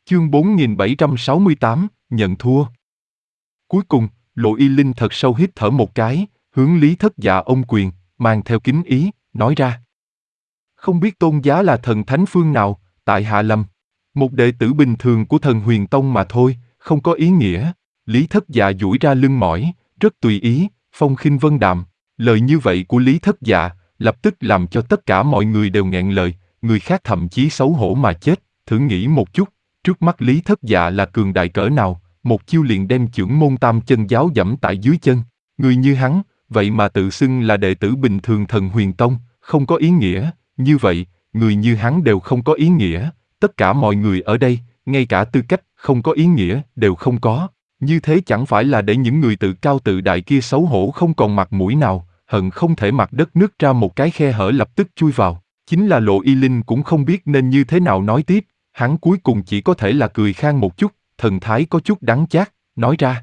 Chương 4768, nhận thua. Cuối cùng, Lộ Y Linh thật sâu hít thở một cái, hướng Lý Thất Dạ ôm quyền, mang theo kính ý, nói ra. Không biết tôn giá là thần thánh phương nào, tại hạ lầm. Một đệ tử bình thường của thần Huyền Tông mà thôi, không có ý nghĩa. Lý Thất Dạ duỗi ra lưng mỏi, rất tùy ý, phong khinh vân đạm. Lời như vậy của Lý Thất Dạ, lập tức làm cho tất cả mọi người đều nghẹn lời, người khác thậm chí xấu hổ mà chết. Thử nghĩ một chút, trước mắt Lý Thất Dạ là cường đại cỡ nào, một chiêu liền đem chưởng môn tam chân giáo dẫm tại dưới chân. Người như hắn, vậy mà tự xưng là đệ tử bình thường thần Huyền Tông, không có ý nghĩa. Như vậy, người như hắn đều không có ý nghĩa, tất cả mọi người ở đây, ngay cả tư cách không có ý nghĩa đều không có. Như thế chẳng phải là để những người tự cao tự đại kia xấu hổ không còn mặt mũi nào, hận không thể mặt đất nứt ra một cái khe hở lập tức chui vào. Chính là Lộ Y Linh cũng không biết nên như thế nào nói tiếp, hắn cuối cùng chỉ có thể là cười khan một chút, thần thái có chút đắng chát, nói ra.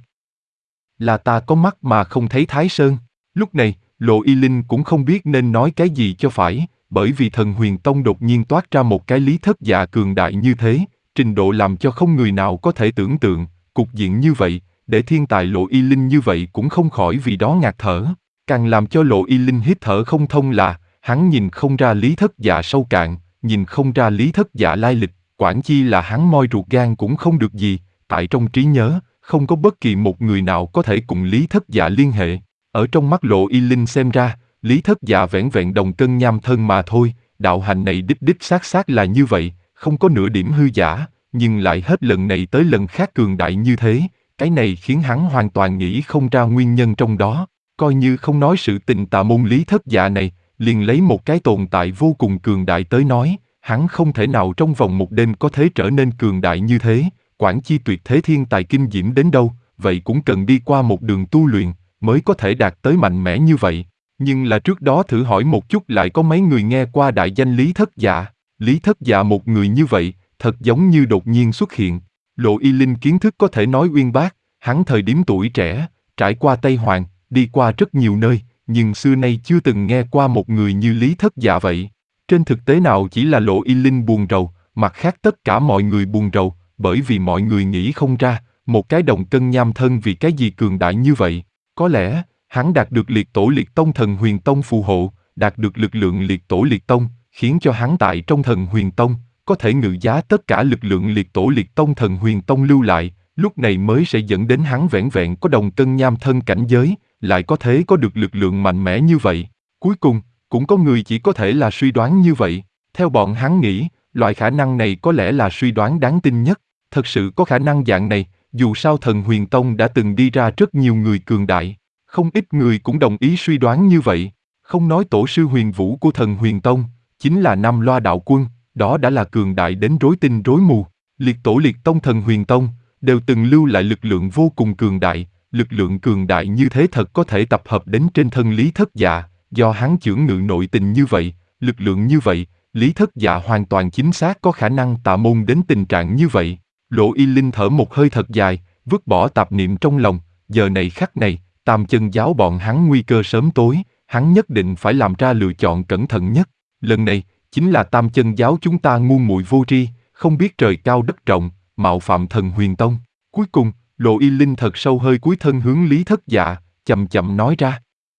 Là ta có mắt mà không thấy Thái Sơn. Lúc này, Lộ Y Linh cũng không biết nên nói cái gì cho phải, bởi vì thần Huyền Tông đột nhiên toát ra một cái Lý Thất Dạ cường đại như thế, trình độ làm cho không người nào có thể tưởng tượng, cục diện như vậy, để thiên tài Lộ Y Linh như vậy cũng không khỏi vì đó ngạt thở. Càng làm cho Lộ Y Linh hít thở không thông là, hắn nhìn không ra Lý Thất Dạ sâu cạn, nhìn không ra Lý Thất Dạ lai lịch, quản chi là hắn moi ruột gan cũng không được gì, tại trong trí nhớ, không có bất kỳ một người nào có thể cùng Lý Thất Dạ liên hệ. Ở trong mắt Lộ Y Linh xem ra, Lý Thất Dạ vẻn vẹn đồng cân nham thân mà thôi, đạo hành này đích xác là như vậy, không có nửa điểm hư giả, nhưng lại hết lần này tới lần khác cường đại như thế, cái này khiến hắn hoàn toàn nghĩ không ra nguyên nhân trong đó. Coi như không nói sự tình tà môn Lý Thất Dạ này, liền lấy một cái tồn tại vô cùng cường đại tới nói, hắn không thể nào trong vòng một đêm có thể trở nên cường đại như thế, quản chi tuyệt thế thiên tài kinh diễm đến đâu, vậy cũng cần đi qua một đường tu luyện, mới có thể đạt tới mạnh mẽ như vậy. Nhưng là trước đó thử hỏi một chút lại có mấy người nghe qua đại danh Lý Thất Dạ. Lý Thất Dạ một người như vậy, thật giống như đột nhiên xuất hiện. Lộ Y Linh kiến thức có thể nói uyên bác, hắn thời điểm tuổi trẻ, trải qua Tây Hoàng, đi qua rất nhiều nơi, nhưng xưa nay chưa từng nghe qua một người như Lý Thất Dạ vậy. Trên thực tế nào chỉ là Lộ Y Linh buồn rầu, mặt khác tất cả mọi người buồn rầu, bởi vì mọi người nghĩ không ra, một cái đồng cân nham thân vì cái gì cường đại như vậy. Có lẽ, hắn đạt được liệt tổ liệt tông thần Huyền Tông phù hộ, đạt được lực lượng liệt tổ liệt tông, khiến cho hắn tại trong thần Huyền Tông, có thể ngự giá tất cả lực lượng liệt tổ liệt tông thần Huyền Tông lưu lại, lúc này mới sẽ dẫn đến hắn vẻn vẹn có đồng cân nham thân cảnh giới, lại có thể có được lực lượng mạnh mẽ như vậy. Cuối cùng, cũng có người chỉ có thể là suy đoán như vậy. Theo bọn hắn nghĩ, loại khả năng này có lẽ là suy đoán đáng tin nhất. Thật sự có khả năng dạng này, dù sao thần Huyền Tông đã từng đi ra rất nhiều người cường đại. Không ít người cũng đồng ý suy đoán như vậy. Không nói tổ sư Huyền Vũ của thần Huyền Tông, chính là Nam Loa Đạo Quân, đó đã là cường đại đến rối tinh rối mù. Liệt tổ liệt tông thần Huyền Tông, đều từng lưu lại lực lượng vô cùng cường đại. Lực lượng cường đại như thế thật có thể tập hợp đến trên thân Lý Thất Dạ, do hắn chưởng ngự nội tình như vậy, lực lượng như vậy, Lý Thất Dạ hoàn toàn chính xác có khả năng tà môn đến tình trạng như vậy. Lộ Y Linh thở một hơi thật dài, vứt bỏ tạp niệm trong lòng, giờ này khắc này, tam chân giáo bọn hắn nguy cơ sớm tối, hắn nhất định phải làm ra lựa chọn cẩn thận nhất. Lần này, chính là tam chân giáo chúng ta ngu muội vô tri, không biết trời cao đất rộng, mạo phạm thần Huyền Tông. Cuối cùng, Lộ Y Linh thật sâu hơi cúi thân hướng Lý Thất Dạ, chậm chậm nói ra.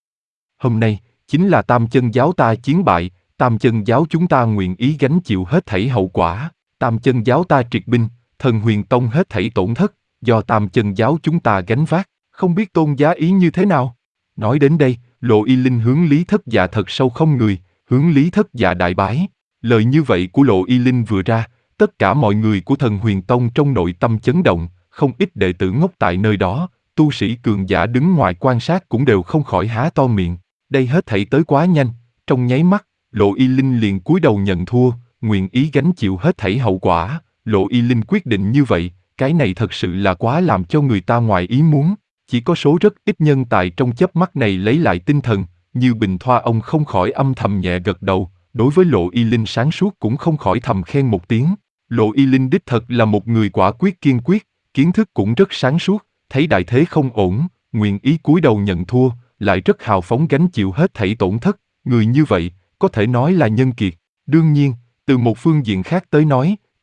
Hôm nay, chính là tam chân giáo ta chiến bại, tam chân giáo chúng ta nguyện ý gánh chịu hết thảy hậu quả, tam chân giáo ta triệt binh, thần Huyền Tông hết thảy tổn thất, do tam chân giáo chúng ta gánh vác, không biết tôn giá ý như thế nào. Nói đến đây, Lộ Y Linh hướng Lý Thất Dạ thật sâu không người, hướng Lý Thất Dạ đại bái. Lời như vậy của Lộ Y Linh vừa ra, tất cả mọi người của thần Huyền Tông trong nội tâm chấn động, không ít đệ tử ngốc tại nơi đó, tu sĩ cường giả đứng ngoài quan sát cũng đều không khỏi há to miệng. Đây hết thảy tới quá nhanh, trong nháy mắt, Lộ Y Linh liền cúi đầu nhận thua, nguyện ý gánh chịu hết thảy hậu quả. Lộ Y Linh quyết định như vậy, cái này thật sự là quá làm cho người ta ngoài ý muốn. Chỉ có số rất ít nhân tài trong chớp mắt này lấy lại tinh thần, như Bình Thoa ông không khỏi âm thầm nhẹ gật đầu, đối với Lộ Y Linh sáng suốt cũng không khỏi thầm khen một tiếng. Lộ Y Linh đích thật là một người quả quyết kiên quyết, kiến thức cũng rất sáng suốt, thấy đại thế không ổn, nguyện ý cúi đầu nhận thua, lại rất hào phóng gánh chịu hết thảy tổn thất, người như vậy, có thể nói là nhân kiệt. Đương nhiên, từ một phương diện khác tới nói,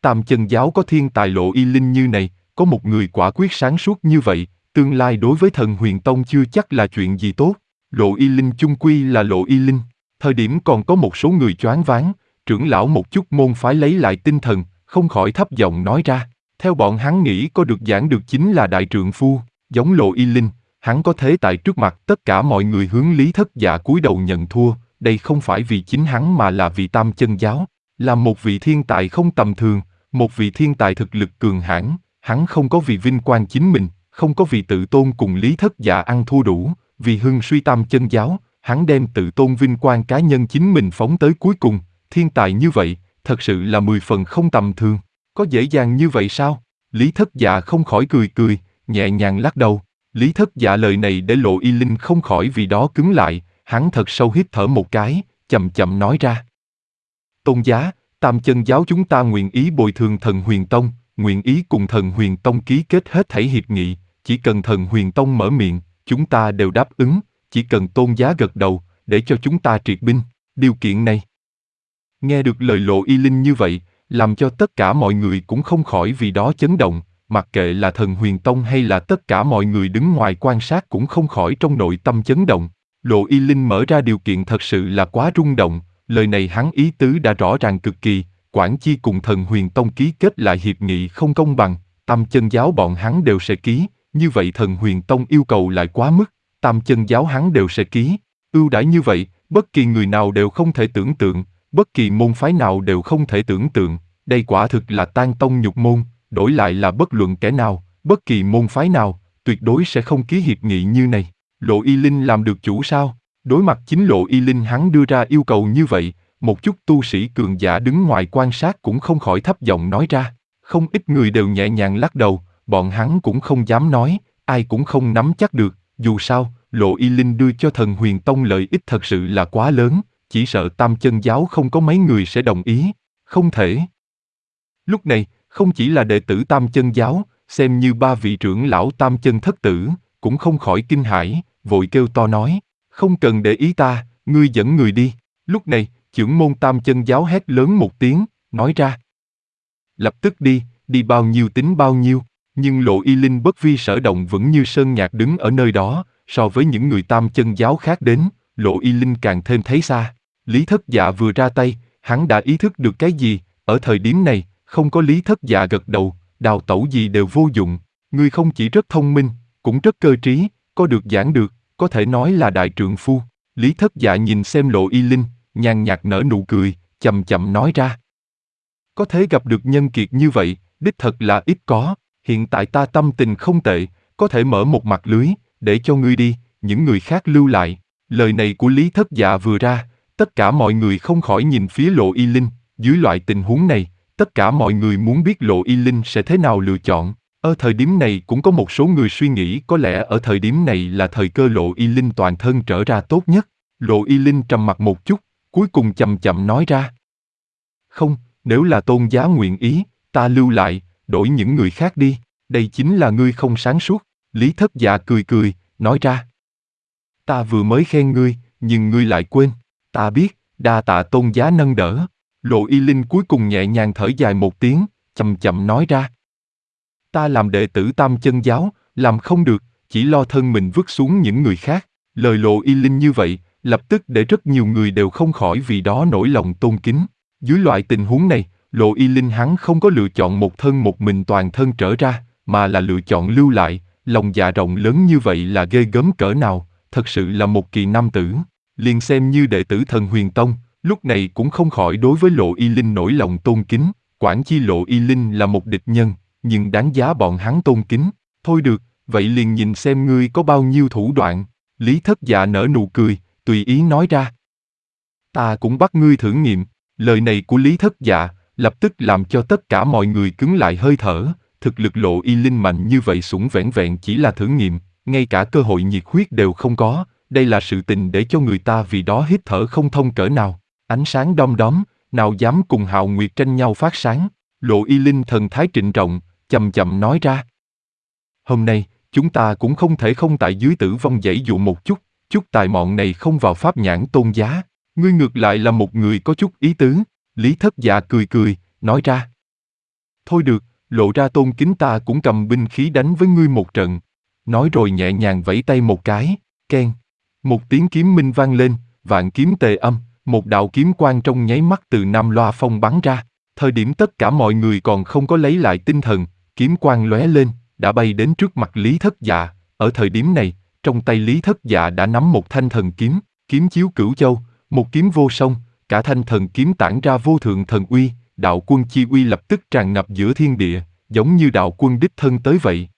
Tam Chân giáo có thiên tài Lộ Y Linh như này, có một người quả quyết sáng suốt như vậy, tương lai đối với Thần Huyền Tông chưa chắc là chuyện gì tốt. Lộ Y Linh chung quy là Lộ Y Linh. Thời điểm còn có một số người choáng váng, trưởng lão một chút môn phái lấy lại tinh thần, không khỏi thấp giọng nói ra. Theo bọn hắn nghĩ có được giảng được chính là đại trượng phu, giống Lộ Y Linh, hắn có thế tại trước mặt tất cả mọi người hướng Lý Thất Dạ cúi đầu nhận thua, đây không phải vì chính hắn mà là vì Tam Chân giáo, là một vị thiên tài không tầm thường, một vị thiên tài thực lực cường hãn, hắn không có vì vinh quang chính mình, không có vì tự tôn cùng Lý Thất Dạ ăn thua đủ, vì hưng suy Tam Chân giáo, hắn đem tự tôn vinh quang cá nhân chính mình phóng tới cuối cùng, thiên tài như vậy, thật sự là 10 phần không tầm thường. Có dễ dàng như vậy sao? Lý Thất Dạ không khỏi cười cười, nhẹ nhàng lắc đầu. Lý Thất Dạ lời này để Lộ Y Linh không khỏi vì đó cứng lại, hắn thật sâu hít thở một cái, chậm chậm nói ra. Tôn giá, Tam Chân giáo chúng ta nguyện ý bồi thường Thần Huyền Tông, nguyện ý cùng Thần Huyền Tông ký kết hết thảy hiệp nghị, chỉ cần Thần Huyền Tông mở miệng, chúng ta đều đáp ứng, chỉ cần Tôn giá gật đầu, để cho chúng ta triệt binh, điều kiện này. Nghe được lời Lộ Y Linh như vậy, làm cho tất cả mọi người cũng không khỏi vì đó chấn động, mặc kệ là Thần Huyền Tông hay là tất cả mọi người đứng ngoài quan sát cũng không khỏi trong nội tâm chấn động. Lộ Y Linh mở ra điều kiện thật sự là quá rung động, lời này hắn ý tứ đã rõ ràng cực kỳ, Quản Chi cùng Thần Huyền Tông ký kết lại hiệp nghị không công bằng, Tam Chân giáo bọn hắn đều sẽ ký, như vậy Thần Huyền Tông yêu cầu lại quá mức, Tam Chân giáo hắn đều sẽ ký, ưu đãi như vậy, bất kỳ người nào đều không thể tưởng tượng, bất kỳ môn phái nào đều không thể tưởng tượng, đây quả thực là tan tông nhục môn, đổi lại là bất luận kẻ nào, bất kỳ môn phái nào, tuyệt đối sẽ không ký hiệp nghị như này. Lộ Y Linh làm được chủ sao? Đối mặt chính Lộ Y Linh hắn đưa ra yêu cầu như vậy, một chút tu sĩ cường giả đứng ngoài quan sát cũng không khỏi thấp giọng nói ra. Không ít người đều nhẹ nhàng lắc đầu, bọn hắn cũng không dám nói, ai cũng không nắm chắc được, dù sao, Lộ Y Linh đưa cho Thần Huyền Tông lợi ích thật sự là quá lớn, chỉ sợ Tam Chân giáo không có mấy người sẽ đồng ý, không thể. Lúc này, không chỉ là đệ tử Tam Chân giáo, xem như ba vị trưởng lão Tam Chân thất tử, cũng không khỏi kinh hãi, vội kêu to nói, không cần để ý ta, ngươi dẫn người đi. Lúc này, trưởng môn Tam Chân giáo hét lớn một tiếng, nói ra. Lập tức đi, đi bao nhiêu tính bao nhiêu, nhưng Lộ Y Linh bất vi sở động vẫn như sơn nhạc đứng ở nơi đó, so với những người Tam Chân giáo khác đến, Lộ Y Linh càng thêm thấy xa. Lý Thất Dạ vừa ra tay, hắn đã ý thức được cái gì, ở thời điểm này, không có Lý Thất Dạ gật đầu, đào tẩu gì đều vô dụng, ngươi không chỉ rất thông minh, cũng rất cơ trí, có được giảng được, có thể nói là đại trượng phu. Lý Thất Dạ nhìn xem Lộ Y Linh, nhàn nhạt nở nụ cười, chậm chậm nói ra. Có thể gặp được nhân kiệt như vậy, đích thật là ít có, hiện tại ta tâm tình không tệ, có thể mở một mặt lưới, để cho ngươi đi, những người khác lưu lại. Lời này của Lý Thất Dạ vừa ra, tất cả mọi người không khỏi nhìn phía Lộ Y Linh, dưới loại tình huống này, tất cả mọi người muốn biết Lộ Y Linh sẽ thế nào lựa chọn. Ở thời điểm này cũng có một số người suy nghĩ có lẽ ở thời điểm này là thời cơ Lộ Y Linh toàn thân trở ra tốt nhất. Lộ Y Linh trầm mặc một chút, cuối cùng chậm chậm nói ra. Không, nếu là Tôn giá nguyện ý, ta lưu lại, đổi những người khác đi, đây chính là ngươi không sáng suốt. Lý Thất Dạ cười cười, nói ra. Ta vừa mới khen ngươi, nhưng ngươi lại quên. Ta biết, đa tạ Tôn giá nâng đỡ. Lộ Y Linh cuối cùng nhẹ nhàng thở dài một tiếng, chậm chậm nói ra. Ta làm đệ tử Tam Chân giáo, làm không được, chỉ lo thân mình vứt xuống những người khác. Lời Lộ Y Linh như vậy, lập tức để rất nhiều người đều không khỏi vì đó nổi lòng tôn kính. Dưới loại tình huống này, Lộ Y Linh hắn không có lựa chọn một thân một mình toàn thân trở ra, mà là lựa chọn lưu lại, lòng dạ rộng lớn như vậy là ghê gớm cỡ nào, thật sự là một kỳ nam tử. Liền xem như đệ tử Thần Huyền Tông, lúc này cũng không khỏi đối với Lộ Y Linh nổi lòng tôn kính, quản chi Lộ Y Linh là một địch nhân, nhưng đáng giá bọn hắn tôn kính. Thôi được, vậy liền nhìn xem ngươi có bao nhiêu thủ đoạn. Lý Thất Dạ nở nụ cười, tùy ý nói ra. Ta cũng bắt ngươi thử nghiệm. Lời này của Lý Thất Dạ, lập tức làm cho tất cả mọi người cứng lại hơi thở. Thực lực Lộ Y Linh mạnh như vậy sủng vẻn vẹn chỉ là thử nghiệm, ngay cả cơ hội nhiệt huyết đều không có. Đây là sự tình để cho người ta vì đó hít thở không thông cỡ nào. Ánh sáng đom đóm, nào dám cùng Hạo Nguyệt tranh nhau phát sáng. Lộ Y Linh thần thái trịnh trọng, chậm chậm nói ra. Hôm nay, chúng ta cũng không thể không tại dưới tử vong giãy dụ một chút, chút tài mọn này không vào pháp nhãn Tôn giá. Ngươi ngược lại là một người có chút ý tứ. Lý Thất Dạ cười cười, nói ra. Thôi được, lộ ra tôn kính ta cũng cầm binh khí đánh với ngươi một trận. Nói rồi nhẹ nhàng vẫy tay một cái, keng. Một tiếng kiếm minh vang lên, vạn kiếm tề âm, một đạo kiếm quang trong nháy mắt từ Nam Loa Phong bắn ra. Thời điểm tất cả mọi người còn không có lấy lại tinh thần, kiếm quang lóe lên, đã bay đến trước mặt Lý Thất Dạ. Ở thời điểm này, trong tay Lý Thất Dạ đã nắm một thanh thần kiếm, kiếm chiếu cửu châu, một kiếm vô song, cả thanh thần kiếm tản ra vô thượng thần uy, đạo quân chi uy lập tức tràn ngập giữa thiên địa, giống như đạo quân đích thân tới vậy.